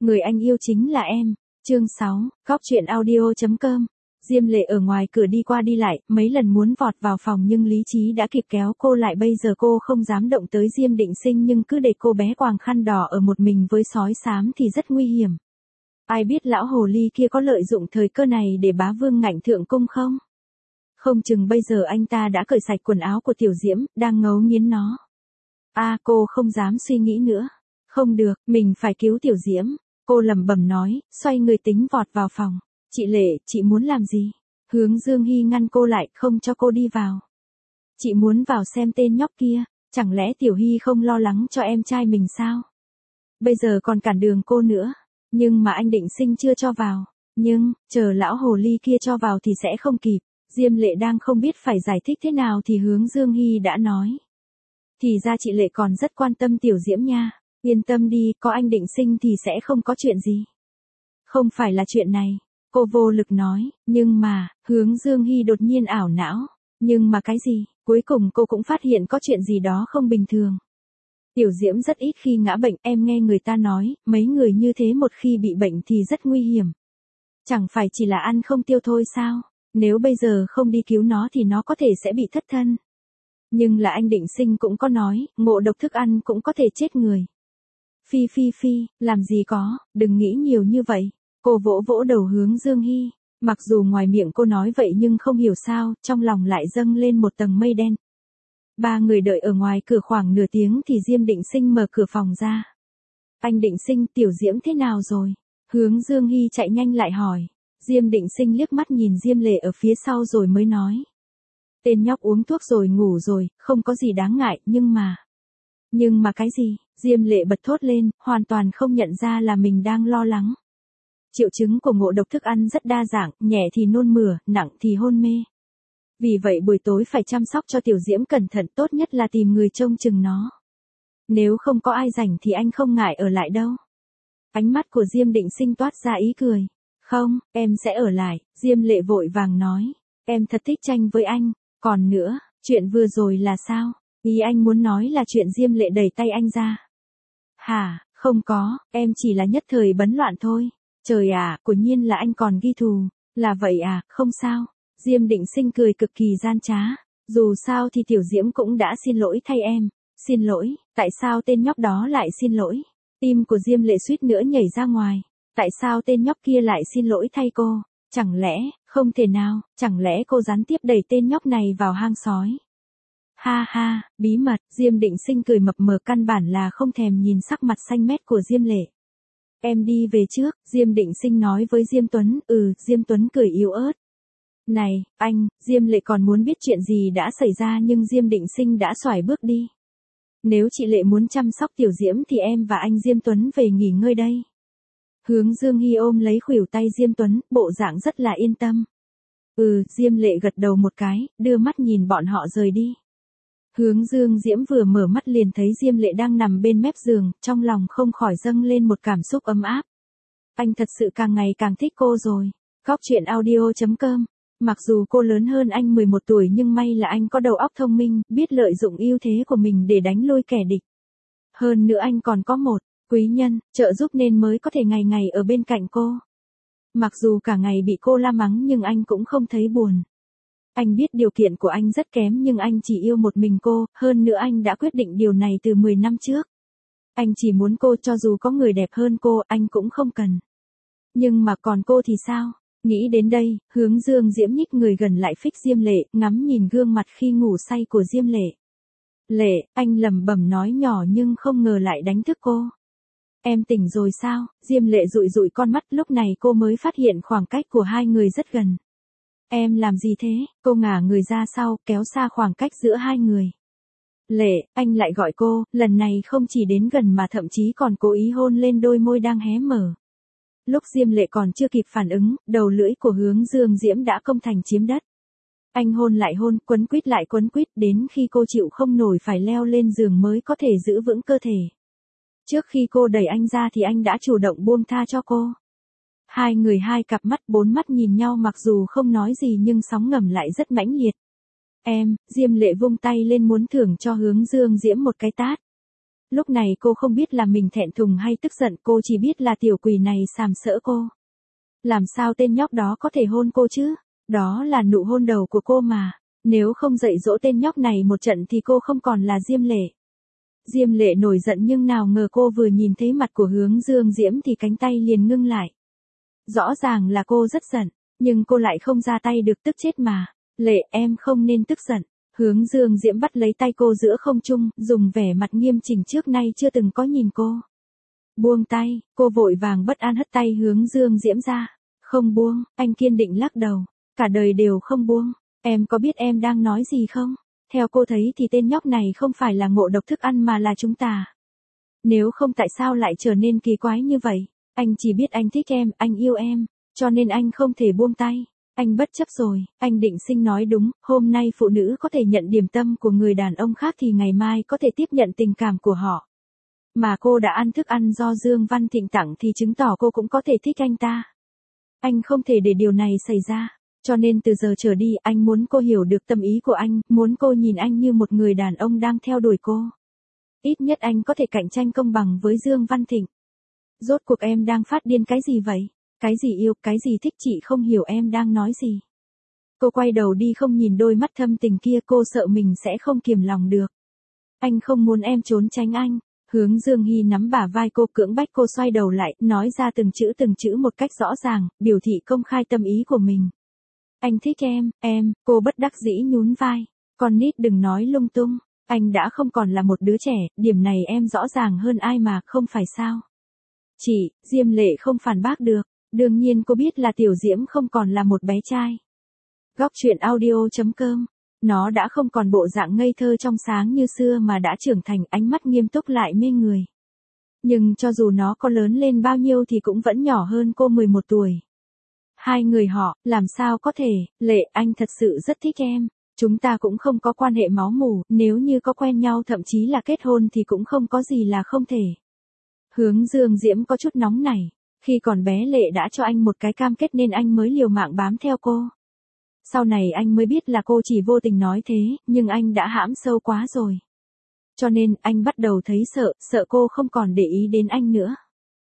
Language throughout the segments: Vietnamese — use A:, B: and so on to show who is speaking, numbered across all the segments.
A: Người anh yêu chính là em. Chương 6, Góc truyện audio.com. Diêm Lệ ở ngoài cửa đi qua đi lại, mấy lần muốn vọt vào phòng nhưng lý trí đã kịp kéo cô lại. Bây giờ cô không dám động tới Diêm Định Sinh, nhưng cứ để cô bé quàng khăn đỏ ở một mình với sói xám thì rất nguy hiểm. Ai biết lão hồ ly kia có lợi dụng thời cơ này để bá vương ngạnh thượng cung không? Không chừng bây giờ anh ta đã cởi sạch quần áo của Tiểu Diễm, đang ngấu nghiến nó. Cô không dám suy nghĩ nữa. Không được, mình phải cứu Tiểu Diễm. Cô lẩm bẩm nói, xoay người tính vọt vào phòng. Chị Lệ, chị muốn làm gì? Hướng Dương Hy ngăn cô lại, không cho cô đi vào. Chị muốn vào xem tên nhóc kia, chẳng lẽ Tiểu Hy không lo lắng cho em trai mình sao? Bây giờ còn cản đường cô nữa, nhưng mà anh Định Sinh chưa cho vào. Nhưng, chờ lão hồ ly kia cho vào thì sẽ không kịp. Diêm Lệ đang không biết phải giải thích thế nào thì Hướng Dương Hy đã nói. Thì ra chị Lệ còn rất quan tâm Tiểu Diễm nha. Yên tâm đi, có anh Định Sinh thì sẽ không có chuyện gì. Không phải là chuyện này. Cô vô lực nói, nhưng mà, Hướng Dương Hy đột nhiên ảo não. Nhưng mà cái gì? Cuối cùng cô cũng phát hiện có chuyện gì đó không bình thường. Tiểu Diễm rất ít khi ngã bệnh, em nghe người ta nói, mấy người như thế một khi bị bệnh thì rất nguy hiểm. Chẳng phải chỉ là ăn không tiêu thôi sao? Nếu bây giờ không đi cứu nó thì nó có thể sẽ bị thất thân. Nhưng là anh Định Sinh cũng có nói, ngộ độc thức ăn cũng có thể chết người. Phi, làm gì có, đừng nghĩ nhiều như vậy. Cô vỗ vỗ đầu Hướng Dương Hy. Mặc dù ngoài miệng cô nói vậy nhưng không hiểu sao, trong lòng lại dâng lên một tầng mây đen. Ba người đợi ở ngoài cửa khoảng nửa tiếng thì Diêm Định Sinh mở cửa phòng ra. Anh Định Sinh, Tiểu Diễm thế nào rồi? Hướng Dương Hy chạy nhanh lại hỏi. Diêm Định Sinh liếc mắt nhìn Diêm Lệ ở phía sau rồi mới nói. Tên nhóc uống thuốc rồi ngủ rồi, không có gì đáng ngại, nhưng mà cái gì? Diêm Lệ bật thốt lên, hoàn toàn không nhận ra là mình đang lo lắng. Triệu chứng của ngộ độc thức ăn rất đa dạng, nhẹ thì nôn mửa, nặng thì hôn mê. Vì vậy buổi tối phải chăm sóc cho Tiểu Diễm cẩn thận, tốt nhất là tìm người trông chừng nó. Nếu không có ai rảnh thì anh không ngại ở lại đâu. Ánh mắt của Diêm Định Sinh toát ra ý cười. Không, em sẽ ở lại, Diêm Lệ vội vàng nói. Em thật thích tranh với anh. Còn nữa, chuyện vừa rồi là sao? Ý anh muốn nói là chuyện Diêm Lệ đẩy tay anh ra. Hả, không có, em chỉ là nhất thời bấn loạn thôi. Trời ạ, quả nhiên là anh còn ghi thù. Là vậy à, không sao. Diêm Định Sinh cười cực kỳ gian trá. Dù sao thì Tiểu Diễm cũng đã xin lỗi thay em. Xin lỗi, tại sao tên nhóc đó lại xin lỗi? Tim của Diêm Lệ suýt nữa nhảy ra ngoài. Tại sao tên nhóc kia lại xin lỗi thay cô? Chẳng lẽ, không thể nào, chẳng lẽ cô gián tiếp đẩy tên nhóc này vào hang sói? Ha, bí mật, Diêm Định Sinh cười mập mờ, căn bản là không thèm nhìn sắc mặt xanh mét của Diêm Lệ. Em đi về trước, Diêm Định Sinh nói với Diêm Tuấn. Diêm Tuấn cười yếu ớt. Này, anh, Diêm Lệ còn muốn biết chuyện gì đã xảy ra nhưng Diêm Định Sinh đã xoải bước đi. Nếu chị Lệ muốn chăm sóc Tiểu Diễm thì em và anh Diêm Tuấn về nghỉ ngơi đây. Hướng Dương Hy ôm lấy khuỷu tay Diêm Tuấn, bộ dạng rất là yên tâm. Diêm Lệ gật đầu một cái, đưa mắt nhìn bọn họ rời đi. Hướng Dương Diễm vừa mở mắt liền thấy Diêm Lệ đang nằm bên mép giường, trong lòng không khỏi dâng lên một cảm xúc ấm áp. Anh thật sự càng ngày càng thích cô rồi. Góc truyện audio.com. Mặc dù cô lớn hơn anh 11 tuổi nhưng may là anh có đầu óc thông minh, biết lợi dụng ưu thế của mình để đánh lui kẻ địch. Hơn nữa anh còn có một quý nhân, trợ giúp nên mới có thể ngày ngày ở bên cạnh cô. Mặc dù cả ngày bị cô la mắng nhưng anh cũng không thấy buồn. Anh biết điều kiện của anh rất kém nhưng anh chỉ yêu một mình cô, hơn nữa anh đã quyết định điều này từ 10 năm trước. Anh chỉ muốn cô, cho dù có người đẹp hơn cô, anh cũng không cần. Nhưng mà còn cô thì sao? Nghĩ đến đây, Hướng Dương Diễm nhích người gần lại phích Diêm Lệ, ngắm nhìn gương mặt khi ngủ say của Diêm Lệ. Lệ, anh lẩm bẩm nói nhỏ nhưng không ngờ lại đánh thức cô. Em tỉnh rồi sao? Diêm Lệ dụi dụi con mắt, lúc này cô mới phát hiện khoảng cách của hai người rất gần. Em làm gì thế? Cô ngả người ra sau, kéo xa khoảng cách giữa hai người. Lệ, anh lại gọi cô, lần này không chỉ đến gần mà thậm chí còn cố ý hôn lên đôi môi đang hé mở. Lúc Diêm Lệ còn chưa kịp phản ứng, đầu lưỡi của Hướng Dương Diễm đã công thành chiếm đất. Anh hôn lại hôn, quấn quýt lại quấn quýt, đến khi cô chịu không nổi phải leo lên giường mới có thể giữ vững cơ thể. Trước khi cô đẩy anh ra thì anh đã chủ động buông tha cho cô. Hai người hai cặp mắt bốn mắt nhìn nhau, mặc dù không nói gì nhưng sóng ngầm lại rất mãnh liệt. Diêm Lệ vung tay lên muốn thưởng cho Hướng Dương Diễm một cái tát. Lúc này cô không biết là mình thẹn thùng hay tức giận, cô chỉ biết là tiểu quỷ này sàm sỡ cô. Làm sao tên nhóc đó có thể hôn cô chứ? Đó là nụ hôn đầu của cô mà. Nếu không dạy dỗ tên nhóc này một trận thì cô không còn là Diêm Lệ. Diêm Lệ nổi giận nhưng nào ngờ cô vừa nhìn thấy mặt của Hướng Dương Diễm thì cánh tay liền ngưng lại. Rõ ràng là cô rất giận, nhưng cô lại không ra tay được, tức chết mà. Lệ, em không nên tức giận. Hướng Dương Diễm bắt lấy tay cô giữa không trung, dùng vẻ mặt nghiêm chỉnh trước nay chưa từng có nhìn cô. Buông tay, cô vội vàng bất an hất tay Hướng Dương Diễm ra. Không buông, anh kiên định lắc đầu. Cả đời đều không buông. Em có biết em đang nói gì không? Theo cô thấy thì tên nhóc này không phải là ngộ độc thức ăn mà là chúng ta. Nếu không tại sao lại trở nên kỳ quái như vậy? Anh chỉ biết anh thích em, anh yêu em, cho nên anh không thể buông tay. Anh bất chấp rồi, anh Định Sinh nói đúng, hôm nay phụ nữ có thể nhận điểm tâm của người đàn ông khác thì ngày mai có thể tiếp nhận tình cảm của họ. Mà cô đã ăn thức ăn do Dương Văn Thịnh tặng thì chứng tỏ cô cũng có thể thích anh ta. Anh không thể để điều này xảy ra, cho nên từ giờ trở đi anh muốn cô hiểu được tâm ý của anh, muốn cô nhìn anh như một người đàn ông đang theo đuổi cô. Ít nhất anh có thể cạnh tranh công bằng với Dương Văn Thịnh. Rốt cuộc em đang phát điên cái gì vậy? Cái gì yêu, cái gì thích, chị không hiểu em đang nói gì. Cô quay đầu đi không nhìn đôi mắt thâm tình kia, cô sợ mình sẽ không kiềm lòng được. Anh không muốn em trốn tránh anh. Hướng Dương Hy nắm bả vai cô, cưỡng bách cô xoay đầu lại, nói ra từng chữ một cách rõ ràng, biểu thị công khai tâm ý của mình. Anh thích em, cô bất đắc dĩ nhún vai. Con nít đừng nói lung tung, anh đã không còn là một đứa trẻ, điểm này em rõ ràng hơn ai mà, không phải sao? Chị, Diêm Lệ không phản bác được, đương nhiên cô biết là Tiểu Diễm không còn là một bé trai. Góc truyện audio.com. Nó đã không còn bộ dạng ngây thơ trong sáng như xưa mà đã trưởng thành, ánh mắt nghiêm túc lại mê người. Nhưng cho dù nó có lớn lên bao nhiêu thì cũng vẫn nhỏ hơn cô 11 tuổi. Hai người họ, làm sao có thể? Lệ, anh thật sự rất thích em. Chúng ta cũng không có quan hệ máu mủ, nếu như có quen nhau thậm chí là kết hôn thì cũng không có gì là không thể. Hướng Dương Diễm có chút nóng nảy. Khi còn bé Lệ đã cho anh một cái cam kết nên anh mới liều mạng bám theo cô. Sau này anh mới biết là cô chỉ vô tình nói thế, nhưng anh đã hãm sâu quá rồi. Cho nên anh bắt đầu thấy sợ cô không còn để ý đến anh nữa.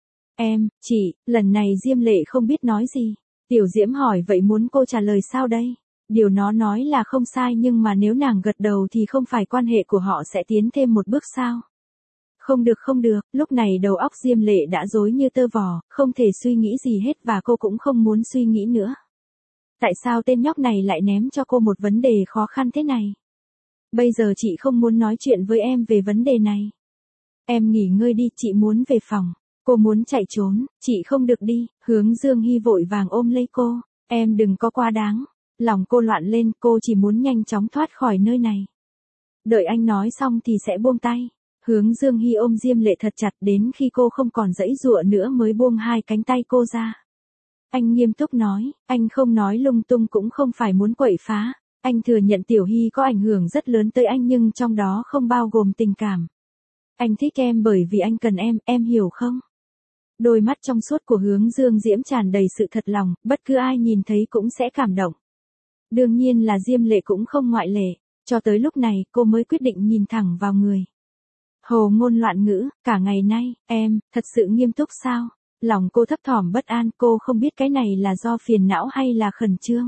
A: Em, chị, lần này Diêm Lệ không biết nói gì. Tiểu Diễm hỏi vậy muốn cô trả lời sao đây? Điều nó nói là không sai nhưng mà nếu nàng gật đầu thì không phải quan hệ của họ sẽ tiến thêm một bước sao? Không được, lúc này đầu óc Diêm Lệ đã rối như tơ vò, không thể suy nghĩ gì hết và cô cũng không muốn suy nghĩ nữa. Tại sao tên nhóc này lại ném cho cô một vấn đề khó khăn thế này? Bây giờ chị không muốn nói chuyện với em về vấn đề này. Em nghỉ ngơi đi, chị muốn về phòng. Cô muốn chạy trốn, chị không được đi. Hướng Dương Hy vội vàng ôm lấy cô. Em đừng có quá đáng. Lòng cô loạn lên, cô chỉ muốn nhanh chóng thoát khỏi nơi này. Đợi anh nói xong thì sẽ buông tay. Hướng Dương Hy ôm Diêm Lệ thật chặt đến khi cô không còn giãy giụa nữa mới buông hai cánh tay cô ra. Anh nghiêm túc nói, anh không nói lung tung cũng không phải muốn quậy phá. Anh thừa nhận Tiểu Hy có ảnh hưởng rất lớn tới anh nhưng trong đó không bao gồm tình cảm. Anh thích em bởi vì anh cần em hiểu không? Đôi mắt trong suốt của Hướng Dương Diễm tràn đầy sự thật lòng, bất cứ ai nhìn thấy cũng sẽ cảm động. Đương nhiên là Diêm Lệ cũng không ngoại lệ, cho tới lúc này cô mới quyết định nhìn thẳng vào người. Hồ ngôn loạn ngữ, cả ngày nay, em, thật sự nghiêm túc sao? Lòng cô thấp thỏm bất an, cô không biết cái này là do phiền não hay là khẩn trương.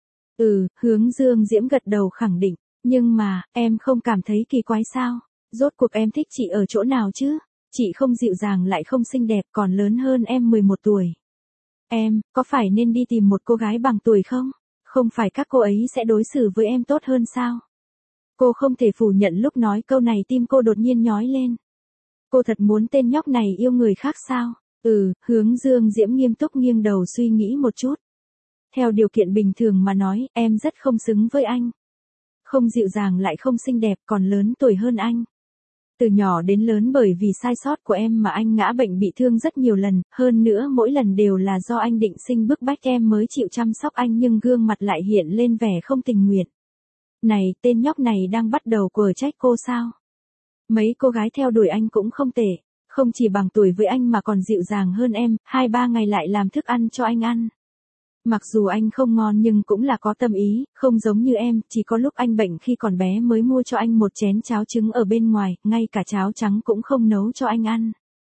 A: Hướng Dương Diễm gật đầu khẳng định, nhưng mà, em không cảm thấy kỳ quái sao? Rốt cuộc em thích chị ở chỗ nào chứ? Chị không dịu dàng lại không xinh đẹp còn lớn hơn em 11 tuổi. Em, có phải nên đi tìm một cô gái bằng tuổi không? Không phải các cô ấy sẽ đối xử với em tốt hơn sao? Cô không thể phủ nhận lúc nói câu này tim cô đột nhiên nhói lên. Cô thật muốn tên nhóc này yêu người khác sao? Hướng Dương Diễm nghiêm túc nghiêng đầu suy nghĩ một chút. Theo điều kiện bình thường mà nói, em rất không xứng với anh. Không dịu dàng lại không xinh đẹp còn lớn tuổi hơn anh. Từ nhỏ đến lớn bởi vì sai sót của em mà anh ngã bệnh bị thương rất nhiều lần, hơn nữa mỗi lần đều là do anh Định Sinh bức bách em mới chịu chăm sóc anh nhưng gương mặt lại hiện lên vẻ không tình nguyện. Này, tên nhóc này đang bắt đầu quở trách cô sao? Mấy cô gái theo đuổi anh cũng không tệ, không chỉ bằng tuổi với anh mà còn dịu dàng hơn em, 2-3 ngày lại làm thức ăn cho anh ăn. Mặc dù anh không ngon nhưng cũng là có tâm ý, không giống như em, chỉ có lúc anh bệnh khi còn bé mới mua cho anh một chén cháo trứng ở bên ngoài, ngay cả cháo trắng cũng không nấu cho anh ăn.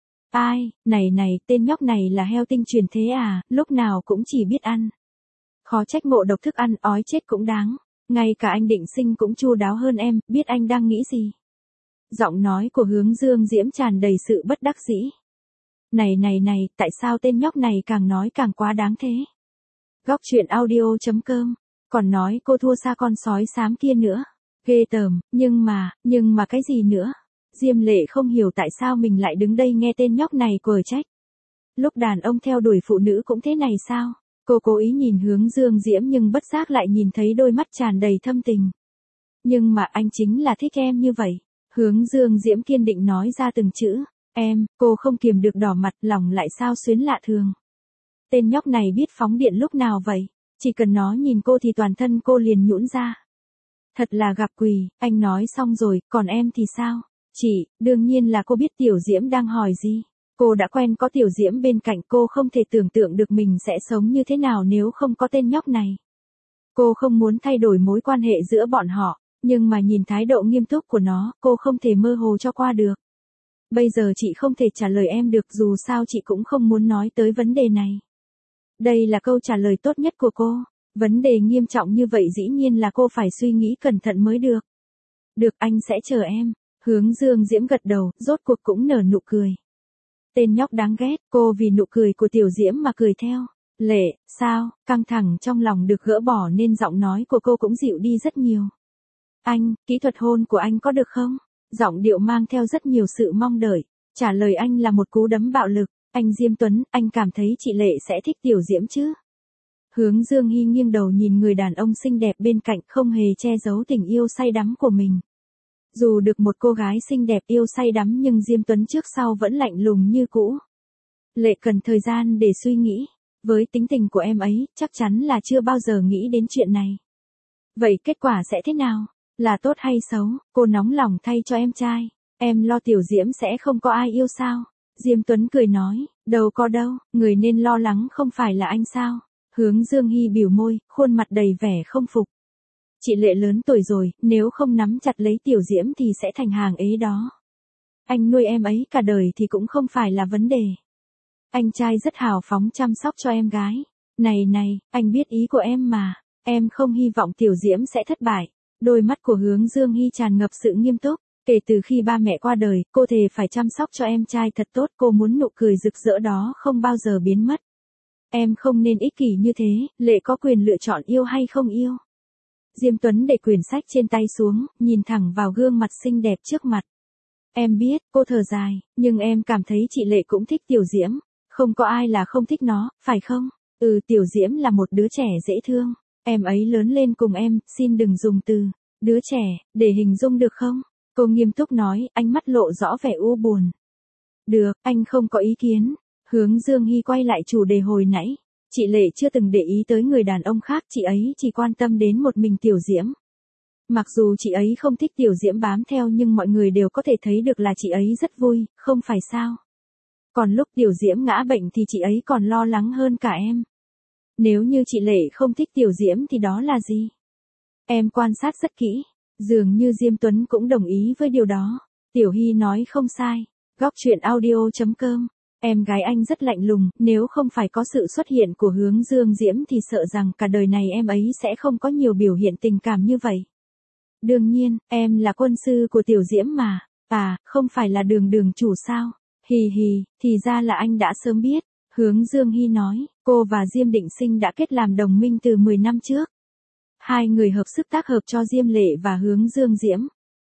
A: Ai, này, tên nhóc này là heo tinh truyền thế à, lúc nào cũng chỉ biết ăn. Khó trách ngộ độc thức ăn, ói chết cũng đáng. Ngay cả anh Định Sinh cũng chu đáo hơn em, biết anh đang nghĩ gì. Giọng nói của Hướng Dương Diễm tràn đầy sự bất đắc dĩ. Này, tại sao tên nhóc này càng nói càng quá đáng thế? Góc truyện audio.com, còn nói cô thua xa con sói xám kia nữa. Ghê tởm, nhưng mà cái gì nữa? Diêm Lệ không hiểu tại sao mình lại đứng đây nghe tên nhóc này quở trách. Lúc đàn ông theo đuổi phụ nữ cũng thế này sao? Cô cố ý nhìn Hướng Dương Diễm nhưng bất giác lại nhìn thấy đôi mắt tràn đầy thâm tình. Nhưng mà anh chính là thích em như vậy. Hướng Dương Diễm kiên định nói ra từng chữ. Em, cô không kiềm được đỏ mặt, lòng lại sao xuyến lạ thường. Tên nhóc này biết phóng điện lúc nào vậy? Chỉ cần nó nhìn cô thì toàn thân cô liền nhũn ra. Thật là gặp quỷ, anh nói xong rồi, còn em thì sao? Chị, đương nhiên là cô biết Tiểu Diễm đang hỏi gì. Cô đã quen có Tiểu Diễm bên cạnh, cô không thể tưởng tượng được mình sẽ sống như thế nào nếu không có tên nhóc này. Cô không muốn thay đổi mối quan hệ giữa bọn họ, nhưng mà nhìn thái độ nghiêm túc của nó, cô không thể mơ hồ cho qua được. Bây giờ chị không thể trả lời em được, dù sao chị cũng không muốn nói tới vấn đề này. Đây là câu trả lời tốt nhất của cô. Vấn đề nghiêm trọng như vậy dĩ nhiên là cô phải suy nghĩ cẩn thận mới được. Được, anh sẽ chờ em. Hướng Dương Diễm gật đầu, rốt cuộc cũng nở nụ cười. Tên nhóc đáng ghét, cô vì nụ cười của Tiểu Diễm mà cười theo. Lệ, sao? Căng thẳng trong lòng được gỡ bỏ nên giọng nói của cô cũng dịu đi rất nhiều. Anh, kỹ thuật hôn của anh có được không? Giọng điệu mang theo rất nhiều sự mong đợi. Trả lời anh là một cú đấm bạo lực. Anh Diêm Tuấn, anh cảm thấy chị Lệ sẽ thích Tiểu Diễm chứ? Hướng Dương Hy nghiêng đầu nhìn người đàn ông xinh đẹp bên cạnh, không hề che giấu tình yêu say đắm của mình. Dù được một cô gái xinh đẹp yêu say đắm nhưng Diêm Tuấn trước sau vẫn lạnh lùng như cũ. Lệ cần thời gian để suy nghĩ. Với tính tình của em ấy, chắc chắn là chưa bao giờ nghĩ đến chuyện này. Vậy kết quả sẽ thế nào? Là tốt hay xấu? Cô nóng lòng thay cho em trai. Em lo Tiểu Diễm sẽ không có ai yêu sao? Diêm Tuấn cười nói, đâu có đâu, người nên lo lắng không phải là anh sao? Hướng Dương Hy bĩu môi, khuôn mặt đầy vẻ không phục. Chị Lệ lớn tuổi rồi, nếu không nắm chặt lấy Tiểu Diễm thì sẽ thành hàng ế đó. Anh nuôi em ấy cả đời thì cũng không phải là vấn đề. Anh trai rất hào phóng chăm sóc cho em gái. Này, anh biết ý của em mà. Em không hy vọng Tiểu Diễm sẽ thất bại. Đôi mắt của Hướng Dương Hy tràn ngập sự nghiêm túc. Kể từ khi ba mẹ qua đời, cô thề phải chăm sóc cho em trai thật tốt. Cô muốn nụ cười rực rỡ đó không bao giờ biến mất. Em không nên ích kỷ như thế, Lệ có quyền lựa chọn yêu hay không yêu. Diêm Tuấn để quyển sách trên tay xuống, nhìn thẳng vào gương mặt xinh đẹp trước mặt. Em biết, cô thở dài, nhưng em cảm thấy chị Lệ cũng thích Tiểu Diễm. Không có ai là không thích nó, phải không? Tiểu Diễm là một đứa trẻ dễ thương. Em ấy lớn lên cùng em, xin đừng dùng từ đứa trẻ để hình dung được không? Cô nghiêm túc nói, ánh mắt lộ rõ vẻ u buồn. Được, anh không có ý kiến. Hướng Dương Hy quay lại chủ đề hồi nãy. Chị Lệ chưa từng để ý tới người đàn ông khác, chị ấy chỉ quan tâm đến một mình Tiểu Diễm. Mặc dù chị ấy không thích Tiểu Diễm bám theo nhưng mọi người đều có thể thấy được là chị ấy rất vui, không phải sao? Còn lúc Tiểu Diễm ngã bệnh thì chị ấy còn lo lắng hơn cả em. Nếu như chị Lệ không thích Tiểu Diễm thì đó là gì? Em quan sát rất kỹ. Dường như Diêm Tuấn cũng đồng ý với điều đó. Tiểu Hy nói không sai. Góc truyện audio.com. Em gái anh rất lạnh lùng, nếu không phải có sự xuất hiện của Hướng Dương Diễm thì sợ rằng cả đời này em ấy sẽ không có nhiều biểu hiện tình cảm như vậy. Đương nhiên, em là quân sư của Tiểu Diễm mà. À, không phải là Đường chủ sao? Hì, thì ra là anh đã sớm biết. Hướng Dương Hy nói, cô và Diêm Định Sinh đã kết làm đồng minh từ 10 năm trước. Hai người hợp sức tác hợp cho Diêm Lệ và Hướng Dương Diễm.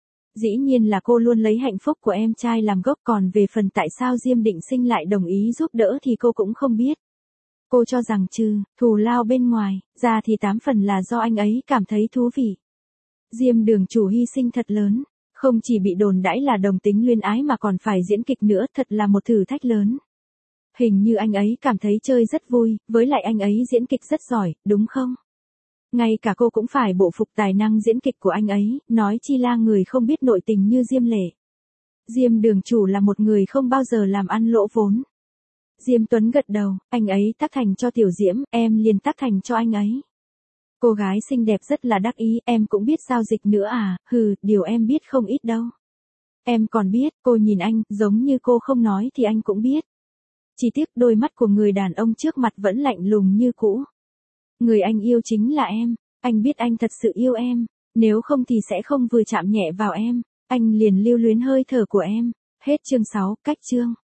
A: Dĩ nhiên là cô luôn lấy hạnh phúc của em trai làm gốc, còn về phần tại sao Diêm Định Sinh lại đồng ý giúp đỡ thì cô cũng không biết. Cô cho rằng trừ thù lao bên ngoài, ra thì 8 phần là do anh ấy cảm thấy thú vị. Diêm đường chủ hy sinh thật lớn, không chỉ bị đồn đãi là đồng tính luyến ái mà còn phải diễn kịch nữa, thật là một thử thách lớn. Hình như anh ấy cảm thấy chơi rất vui, với lại anh ấy diễn kịch rất giỏi, đúng không? Ngay cả cô cũng phải bộ phục tài năng diễn kịch của anh ấy, nói chi là người không biết nội tình như Diêm Lệ. Diêm đường chủ là một người không bao giờ làm ăn lỗ vốn. Diêm Tuấn gật đầu, anh ấy tác thành cho Tiểu Diễm, em liền tác thành cho anh ấy. Cô gái xinh đẹp rất là đắc ý, em cũng biết giao dịch nữa à, điều em biết không ít đâu. Em còn biết, cô nhìn anh, giống như cô không nói thì anh cũng biết. Chỉ tiếc đôi mắt của người đàn ông trước mặt vẫn lạnh lùng như cũ. Người anh yêu chính là em, anh biết anh thật sự yêu em, nếu không thì sẽ không vừa chạm nhẹ vào em, anh liền lưu luyến hơi thở của em. Hết chương 6, cách chương.